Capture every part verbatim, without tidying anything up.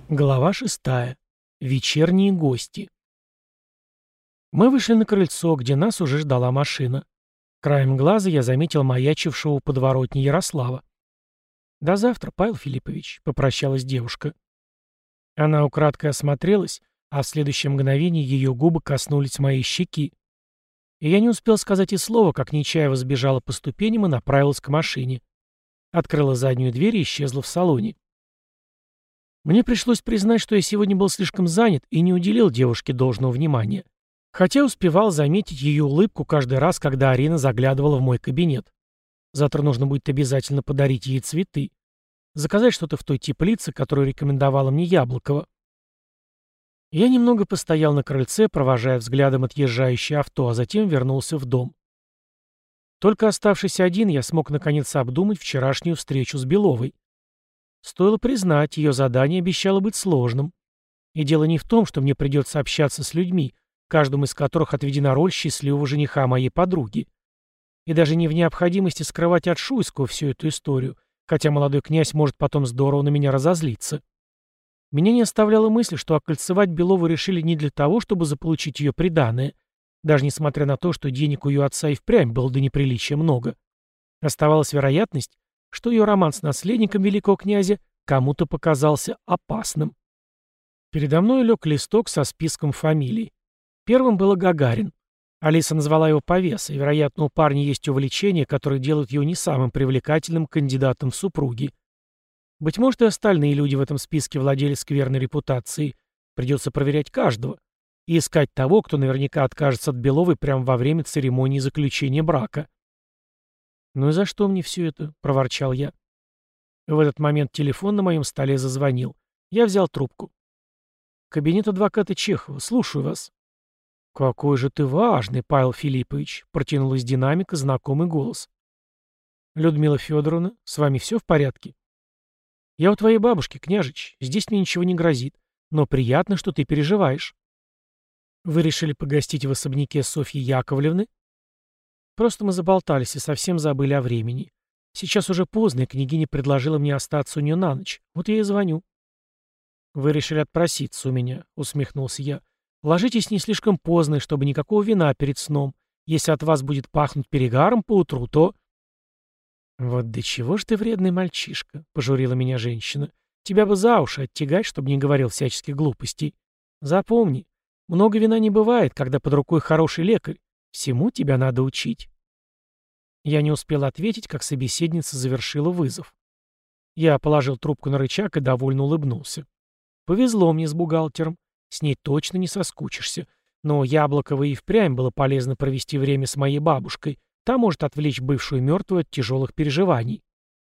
Глава шестая. Вечерние гости. Мы вышли на крыльцо, где нас уже ждала машина. Краем глаза я заметил маячившего у подворотни Ярослава. «До завтра, Павел Филиппович», — попрощалась девушка. Она украдкой осмотрелась, а в следующее мгновение ее губы коснулись моей щеки. И я не успел сказать и слова, как Нечаева сбежала по ступеням и направилась к машине. Открыла заднюю дверь и исчезла в салоне. Мне пришлось признать, что я сегодня был слишком занят и не уделил девушке должного внимания, хотя успевал заметить ее улыбку каждый раз, когда Арина заглядывала в мой кабинет. Завтра нужно будет обязательно подарить ей цветы, заказать что-то в той теплице, которую рекомендовала мне Яблокова. Я немного постоял на крыльце, провожая взглядом отъезжающее авто, а затем вернулся в дом. Только оставшись один, я смог наконец обдумать вчерашнюю встречу с Беловой. Стоило признать, ее задание обещало быть сложным. И дело не в том, что мне придется общаться с людьми, каждому из которых отведена роль счастливого жениха моей подруги. И даже не в необходимости скрывать от Шуйского всю эту историю, хотя молодой князь может потом здорово на меня разозлиться. Меня не оставляла мысль, что окольцевать Белову решили не для того, чтобы заполучить ее приданое, даже несмотря на то, что денег у ее отца и впрямь было до неприличия много. Оставалась вероятность, что ее роман с наследником великого князя кому-то показался опасным. Передо мной лег листок со списком фамилий. Первым было Гагарин. Алиса назвала его повесой, вероятно, у парня есть увлечения, которые делают его не самым привлекательным кандидатом в супруги. Быть может, и остальные люди в этом списке владели скверной репутацией. Придется проверять каждого и искать того, кто наверняка откажется от Беловой прямо во время церемонии заключения брака. «Ну и за что мне все это?» — проворчал я. В этот момент телефон на моем столе зазвонил. Я взял трубку. «Кабинет адвоката Чехова. Слушаю вас». «Какой же ты важный, Павел Филиппович!» — протянул из динамика знакомый голос. «Людмила Федоровна, с вами все в порядке?» «Я у твоей бабушки, княжич. Здесь мне ничего не грозит. Но приятно, что ты переживаешь». «Вы решили погостить в особняке Софьи Яковлевны?» «Просто мы заболтались и совсем забыли о времени. Сейчас уже поздно, и княгиня предложила мне остаться у нее на ночь. Вот я и звоню». «Вы решили отпроситься у меня», — усмехнулся я. «Ложитесь не слишком поздно, чтобы никакого вина перед сном. Если от вас будет пахнуть перегаром поутру, то...» «Вот до чего ж ты вредный мальчишка», — пожурила меня женщина. «Тебя бы за уши оттягать, чтобы не говорил всяческих глупостей. Запомни, много вина не бывает, когда под рукой хороший лекарь. Всему тебя надо учить». Я не успел ответить, как собеседница завершила вызов. Я положил трубку на рычаг и довольно улыбнулся. Повезло мне с бухгалтером. С ней точно не соскучишься. Но Яблоковой и впрямь было полезно провести время с моей бабушкой. Та может отвлечь бывшую мертвую от тяжелых переживаний.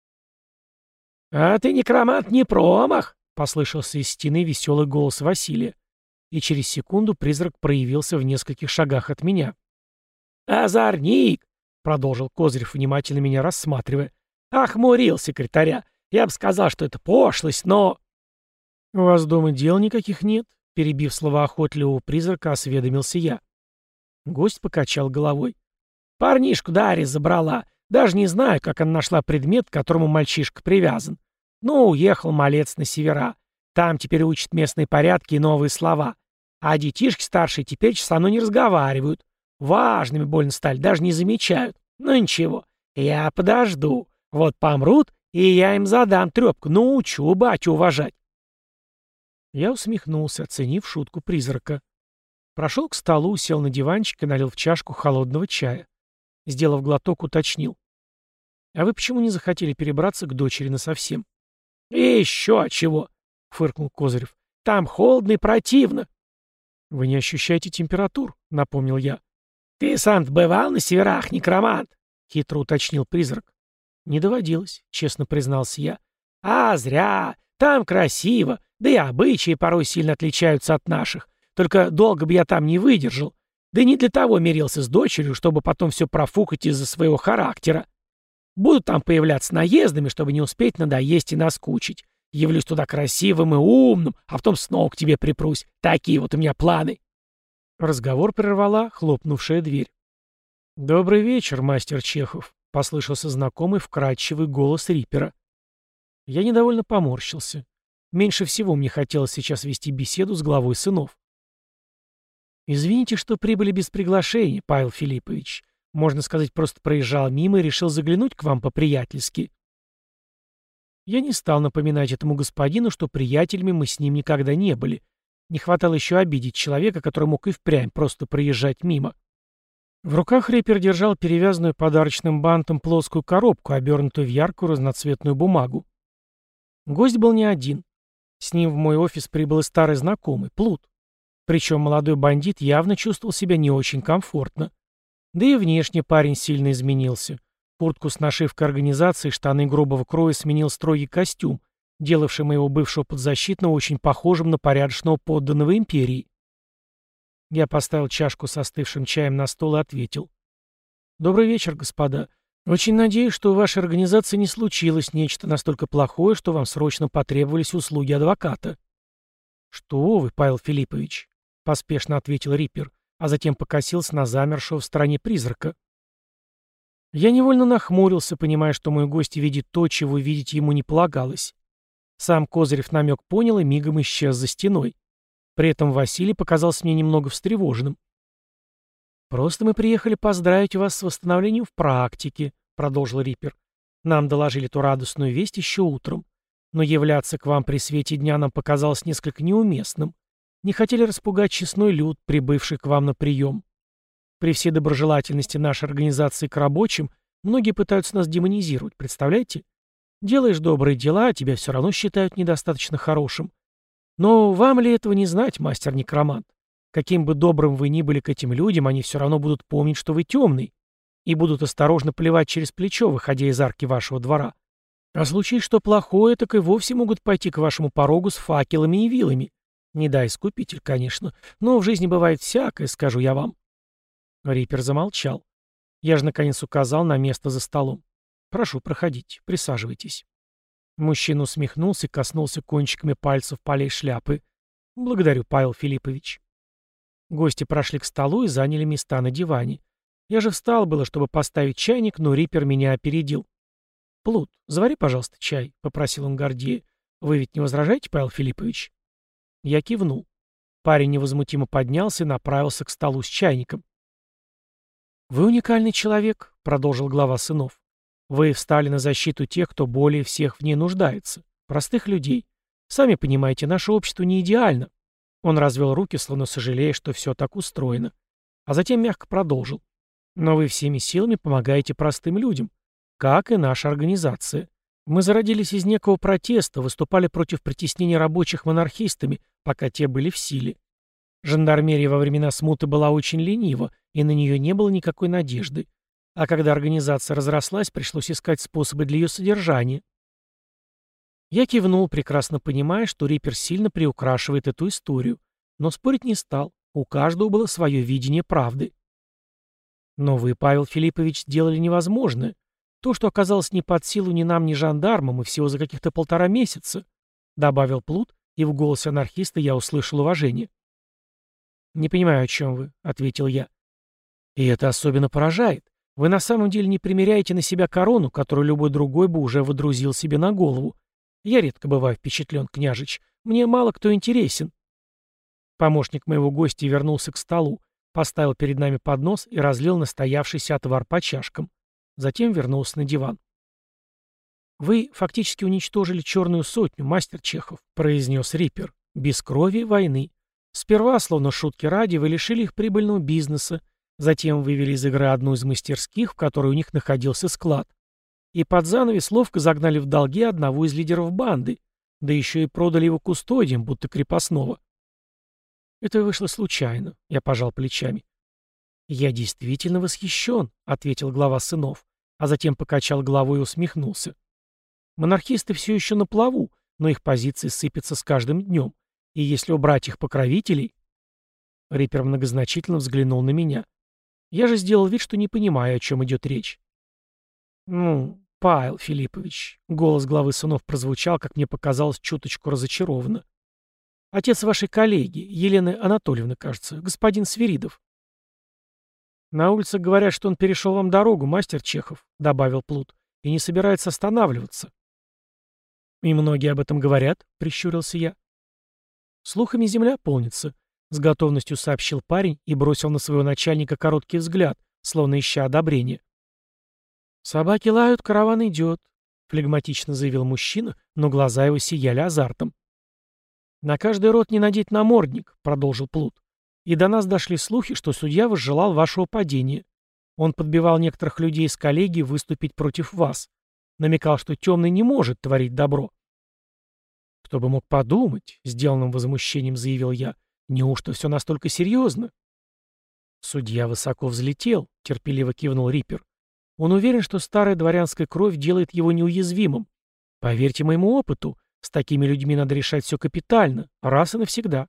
«А ты, некромант, не промах!» — послышался из стены веселый голос Василия. И через секунду призрак проявился в нескольких шагах от меня. «Озорник!» — продолжил Козырев, внимательно меня рассматривая. «Охмурил секретаря. Я бы сказал, что это пошлость, но...» «У вас дома дел никаких нет?» — перебив слова охотливого призрака, осведомился я. Гость покачал головой. «Парнишку Дарья забрала. Даже не знаю, как она нашла предмет, к которому мальчишка привязан. Ну, уехал малец на севера. Там теперь учат местные порядки и новые слова. А детишки старшие теперь со мной не разговаривают. Важными больно стали, даже не замечают. Ну ничего, я подожду. Вот помрут, и я им задам трепку. Научу батю уважать». Я усмехнулся, оценив шутку призрака. Прошел к столу, сел на диванчик и налил в чашку холодного чая. Сделав глоток, уточнил. «А вы почему не захотели перебраться к дочери насовсем?» «И еще чего!» — фыркнул Козырев. «Там холодно и противно». «Вы не ощущаете температур?» — напомнил я. «Ты сам-то бывал на северах, некромант?» — хитро уточнил призрак. «Не доводилось», — честно признался я. «А, зря. Там красиво. Да и обычаи порой сильно отличаются от наших. Только долго бы я там не выдержал. Да и не для того мирился с дочерью, чтобы потом все профукать из-за своего характера. Буду там появляться наездами, чтобы не успеть надоесть и наскучить. Явлюсь туда красивым и умным, а потом снова к тебе припрусь. Такие вот у меня планы». Разговор прервала хлопнувшая дверь. «Добрый вечер, мастер Чехов», — послышался знакомый вкрадчивый голос Рипера. Я недовольно поморщился. Меньше всего мне хотелось сейчас вести беседу с главой сынов. «Извините, что прибыли без приглашения, Павел Филиппович. Можно сказать, просто проезжал мимо и решил заглянуть к вам по-приятельски». Я не стал напоминать этому господину, что приятелями мы с ним никогда не были. Не хватало еще обидеть человека, который мог и впрямь просто проезжать мимо. В руках Риппер держал перевязанную подарочным бантом плоскую коробку, обернутую в яркую разноцветную бумагу. Гость был не один. С ним в мой офис прибыл и старый знакомый, Плут. Причем молодой бандит явно чувствовал себя не очень комфортно. Да и внешне парень сильно изменился. Куртку с нашивкой организации, штаны грубого кроя сменил строгий костюм, делавший моего бывшего подзащитного очень похожим на порядочного подданного империи. Я поставил чашку с остывшим чаем на стол и ответил. «Добрый вечер, господа. Очень надеюсь, что у вашей организации не случилось нечто настолько плохое, что вам срочно потребовались услуги адвоката». «Что вы, Павел Филиппович?» — поспешно ответил Риппер, а затем покосился на замершего в стороне призрака. Я невольно нахмурился, понимая, что мой гость видит то, чего видеть ему не полагалось. Сам Козырев намек понял и мигом исчез за стеной. При этом Василий показался мне немного встревоженным. «Просто мы приехали поздравить вас с восстановлением в практике», — продолжил Риппер. «Нам доложили ту радостную весть еще утром. Но являться к вам при свете дня нам показалось несколько неуместным. Не хотели распугать честной люд, прибывший к вам на прием. При всей доброжелательности нашей организации к рабочим, многие пытаются нас демонизировать, представляете? Делаешь добрые дела, а тебя все равно считают недостаточно хорошим. Но вам ли этого не знать, мастер-некромант? Каким бы добрым вы ни были к этим людям, они все равно будут помнить, что вы темный, и будут осторожно плевать через плечо, выходя из арки вашего двора. А случись что плохое, так и вовсе могут пойти к вашему порогу с факелами и вилами. Не дай искупитель, конечно, но в жизни бывает всякое, скажу я вам». Риппер замолчал. Я же наконец указал на место за столом. «Прошу, проходите, присаживайтесь». Мужчина усмехнулся и коснулся кончиками пальцев полей шляпы. «Благодарю, Павел Филиппович». Гости прошли к столу и заняли места на диване. Я же встал было, чтобы поставить чайник, но Риппер меня опередил. «Плут, завари, пожалуйста, чай», — попросил он Гордея. «Вы ведь не возражаете, Павел Филиппович?» Я кивнул. Парень невозмутимо поднялся и направился к столу с чайником. «Вы уникальный человек», — продолжил глава сынов. «Вы встали на защиту тех, кто более всех в ней нуждается. Простых людей. Сами понимаете, наше общество не идеально». Он развел руки, словно сожалея, что все так устроено. А затем мягко продолжил. «Но вы всеми силами помогаете простым людям, как и наша организация. Мы зародились из некого протеста, выступали против притеснения рабочих монархистами, пока те были в силе. Жандармерия во времена смуты была очень ленива, и на нее не было никакой надежды. А когда организация разрослась, пришлось искать способы для ее содержания». Я кивнул, прекрасно понимая, что Риппер сильно приукрашивает эту историю, но спорить не стал, у каждого было свое видение правды. «Но вы, Павел Филиппович, сделали невозможное. То, что оказалось не под силу ни нам, ни жандармам, и всего за каких-то полтора месяца», — добавил Плут, и в голосе анархиста я услышал уважение. «Не понимаю, о чем вы», — ответил я. «И это особенно поражает. Вы на самом деле не примеряете на себя корону, которую любой другой бы уже водрузил себе на голову. Я редко бываю впечатлен, княжич. Мне мало кто интересен». Помощник моего гостя вернулся к столу, поставил перед нами поднос и разлил настоявшийся отвар по чашкам. Затем вернулся на диван. «Вы фактически уничтожили черную сотню, мастер Чехов», — произнес Риппер. «Без крови войны. Сперва, словно шутки ради, вы лишили их прибыльного бизнеса, затем вывели из игры одну из мастерских, в которой у них находился склад. И под занавес ловко загнали в долги одного из лидеров банды, да еще и продали его кустодиям, будто крепостного». «Это вышло случайно», — я пожал плечами. «Я действительно восхищен», — ответил глава сынов, а затем покачал головой и усмехнулся. «Монархисты все еще на плаву, но их позиции сыпятся с каждым днем, и если убрать их покровителей...» Риппер многозначительно взглянул на меня. Я же сделал вид, что не понимаю, о чем идет речь. «Ну, Павел Филиппович», — голос главы сынов прозвучал, как мне показалось, чуточку разочарованно. «Отец вашей коллеги, Елены Анатольевны, кажется, господин Свиридов». «На улице говорят, что он перешел вам дорогу, мастер Чехов», — добавил Плут, — «и не собирается останавливаться». «И многие об этом говорят», — прищурился я. «Слухами земля полнится», — с готовностью сообщил парень и бросил на своего начальника короткий взгляд, словно ища одобрения. «Собаки лают, караван идет», — флегматично заявил мужчина, но глаза его сияли азартом. «На каждый рот не надеть намордник», — продолжил Плут. «И до нас дошли слухи, что судья возжелал вашего падения. Он подбивал некоторых людей из коллегии выступить против вас. Намекал, что темный не может творить добро». «Кто бы мог подумать», — сделанным возмущением заявил я, — «неужто все настолько серьезно?» Судья высоко взлетел, терпеливо кивнул Риппер. Он уверен, что старая дворянская кровь делает его неуязвимым. Поверьте моему опыту, с такими людьми надо решать все капитально, раз и навсегда.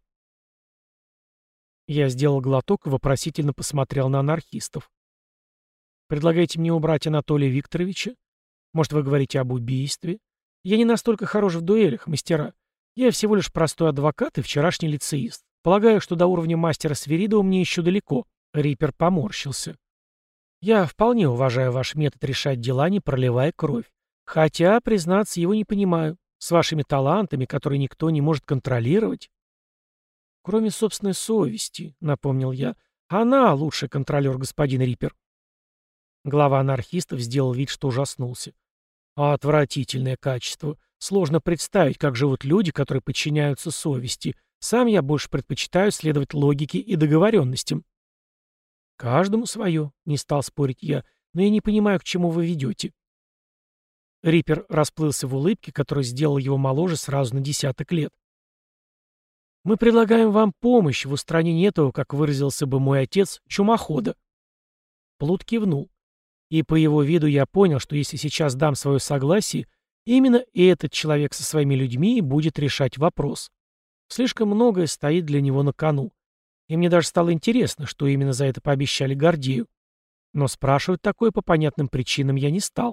Я сделал глоток и вопросительно посмотрел на анархистов. «Предлагаете мне убрать Анатолия Викторовича? Может, вы говорите об убийстве? Я не настолько хорош в дуэлях, мастера. Я всего лишь простой адвокат и вчерашний лицеист. Полагаю, что до уровня мастера Свиридова мне еще далеко». Риппер поморщился. «Я вполне уважаю ваш метод решать дела, не проливая кровь. Хотя, признаться, его не понимаю. С вашими талантами, которые никто не может контролировать». «Кроме собственной совести», — напомнил я. «Она лучший контролер, господин Риппер». Глава анархистов сделал вид, что ужаснулся. «Отвратительное качество. Сложно представить, как живут люди, которые подчиняются совести. Сам я больше предпочитаю следовать логике и договоренностям». «Каждому свое», — не стал спорить я, — «но я не понимаю, к чему вы ведете». Риппер расплылся в улыбке, которая сделала его моложе сразу на десяток лет. «Мы предлагаем вам помощь в устранении этого, как выразился бы мой отец, чумохода». Плут кивнул. И по его виду я понял, что если сейчас дам свое согласие, именно этот человек со своими людьми и будет решать вопрос. Слишком многое стоит для него на кону. И мне даже стало интересно, что именно за это пообещали Гордею. Но спрашивать такое по понятным причинам я не стал.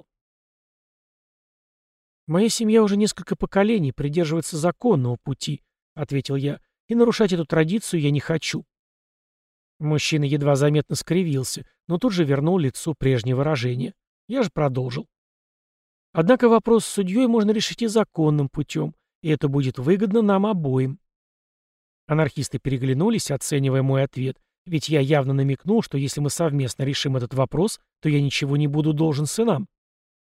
«Моя семья уже несколько поколений придерживается законного пути», — ответил я, — «и нарушать эту традицию я не хочу». Мужчина едва заметно скривился, но тут же вернул лицу прежнее выражение. Я же продолжил. «Однако вопрос с судьей можно решить и законным путем, и это будет выгодно нам обоим». Анархисты переглянулись, оценивая мой ответ, ведь я явно намекнул, что если мы совместно решим этот вопрос, то я ничего не буду должен сынам.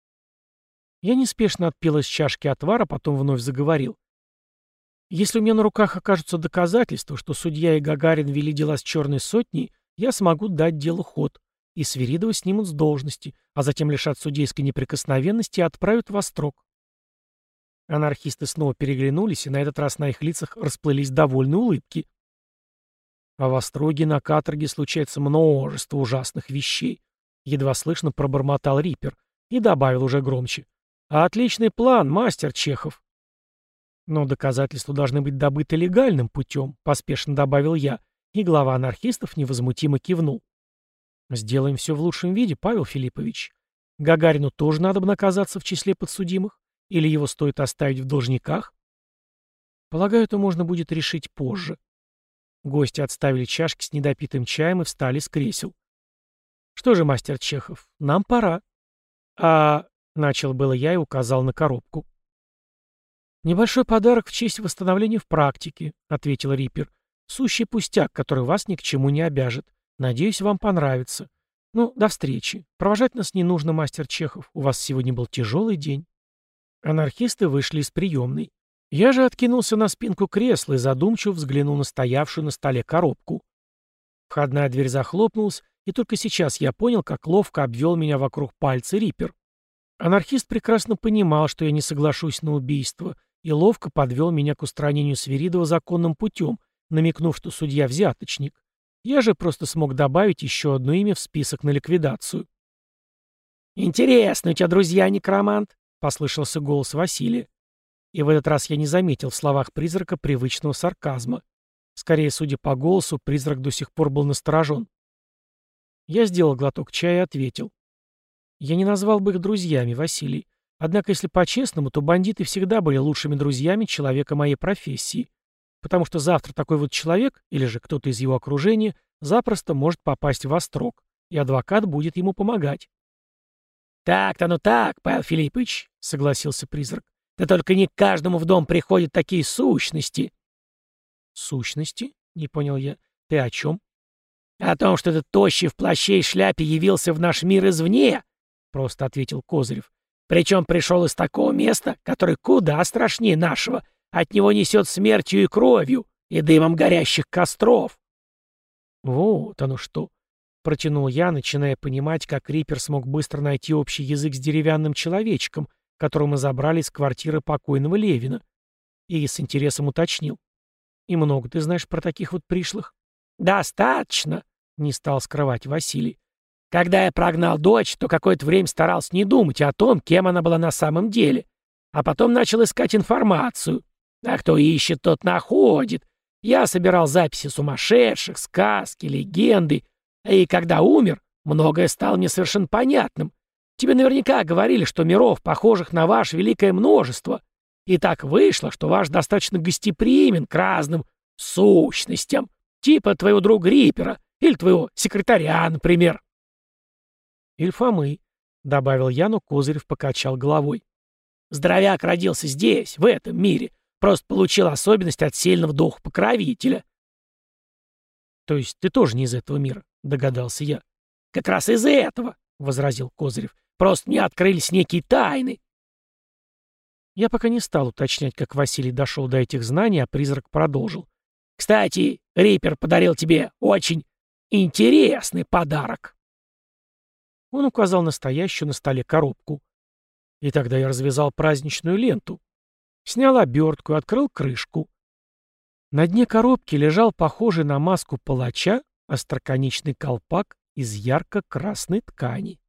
Я неспешно отпил из чашки отвара, потом вновь заговорил. «Если у меня на руках окажутся доказательства, что судья и Гагарин вели дела с черной сотней, я смогу дать делу ход, и Свиридова снимут с должности, а затем лишат судейской неприкосновенности и отправят в острог». Анархисты снова переглянулись, и на этот раз на их лицах расплылись довольные улыбки. «А в остроге на каторге случается множество ужасных вещей», — едва слышно пробормотал Риппер и добавил уже громче. «А отличный план, мастер Чехов». «Но доказательства должны быть добыты легальным путем», — поспешно добавил я, и глава анархистов невозмутимо кивнул. «Сделаем все в лучшем виде, Павел Филиппович. Гагарину тоже надо бы оказаться в числе подсудимых? Или его стоит оставить в должниках?» «Полагаю, это можно будет решить позже». Гости отставили чашки с недопитым чаем и встали с кресел. «Что же, мастер Чехов, нам пора». «А...» — начал было я и указал на коробку. «Небольшой подарок в честь восстановления в практике», — ответил Риппер. «Сущий пустяк, который вас ни к чему не обяжет. Надеюсь, вам понравится. Ну, до встречи. Провожать нас не нужно, мастер Чехов. У вас сегодня был тяжелый день». Анархисты вышли из приемной. Я же откинулся на спинку кресла и задумчиво взглянул на стоявшую на столе коробку. Входная дверь захлопнулась, и только сейчас я понял, как ловко обвел меня вокруг пальца Риппер. Анархист прекрасно понимал, что я не соглашусь на убийство, и ловко подвел меня к устранению Свиридова законным путем, намекнув, что судья взяточник. Я же просто смог добавить еще одно имя в список на ликвидацию. «Интересно, у тебя друзья, некромант?» — послышался голос Василия. И в этот раз я не заметил в словах призрака привычного сарказма. Скорее, судя по голосу, призрак до сих пор был насторожен. Я сделал глоток чая и ответил. «Я не назвал бы их друзьями, Василий. Однако, если по-честному, то бандиты всегда были лучшими друзьями человека моей профессии. Потому что завтра такой вот человек, или же кто-то из его окружения, запросто может попасть в острог, и адвокат будет ему помогать». «Так-то, ну так, Павел Филиппович», — согласился призрак. Да только не к каждому в дом приходят такие сущности». «Сущности?» — не понял я. «Ты о чем?» «О том, что этот тощий в плаще и шляпе явился в наш мир извне», — просто ответил Козырев. «Причем пришел из такого места, которое куда страшнее нашего. От него несет смертью и кровью, и дымом горящих костров». «Вот оно что!» — протянул я, начиная понимать, как Риппер смог быстро найти общий язык с деревянным человечком, которого мы забрали из квартиры покойного Левина. И с интересом уточнил. «И много ты знаешь про таких вот пришлых?» «Достаточно», — не стал скрывать Василий. «Когда я прогнал дочь, то какое-то время старался не думать о том, кем она была на самом деле, а потом начал искать информацию. А кто ищет, тот находит. Я собирал записи сумасшедших, сказки, легенды, и когда умер, многое стало мне совершенно понятным. Тебе наверняка говорили, что миров, похожих на ваш, великое множество. И так вышло, что ваш достаточно гостеприимен к разным сущностям, типа твоего друга Риппера или твоего секретаря, например». «Или Фомы», — добавил я, но Козырев покачал головой. «Здоровяк родился здесь, в этом мире, просто получил особенность от сильного духа-покровителя». «То есть ты тоже не из этого мира?» — догадался я. «Как раз из-за этого», — возразил Козырев. «Просто мне открылись некие тайны». Я пока не стал уточнять, как Василий дошел до этих знаний, а призрак продолжил. «Кстати, Риппер подарил тебе очень интересный подарок». Он указал на стоящую на столе коробку. И тогда я развязал праздничную ленту. Снял обертку и открыл крышку. На дне коробки лежал похожий на маску палача остроконечный колпак из ярко-красной ткани.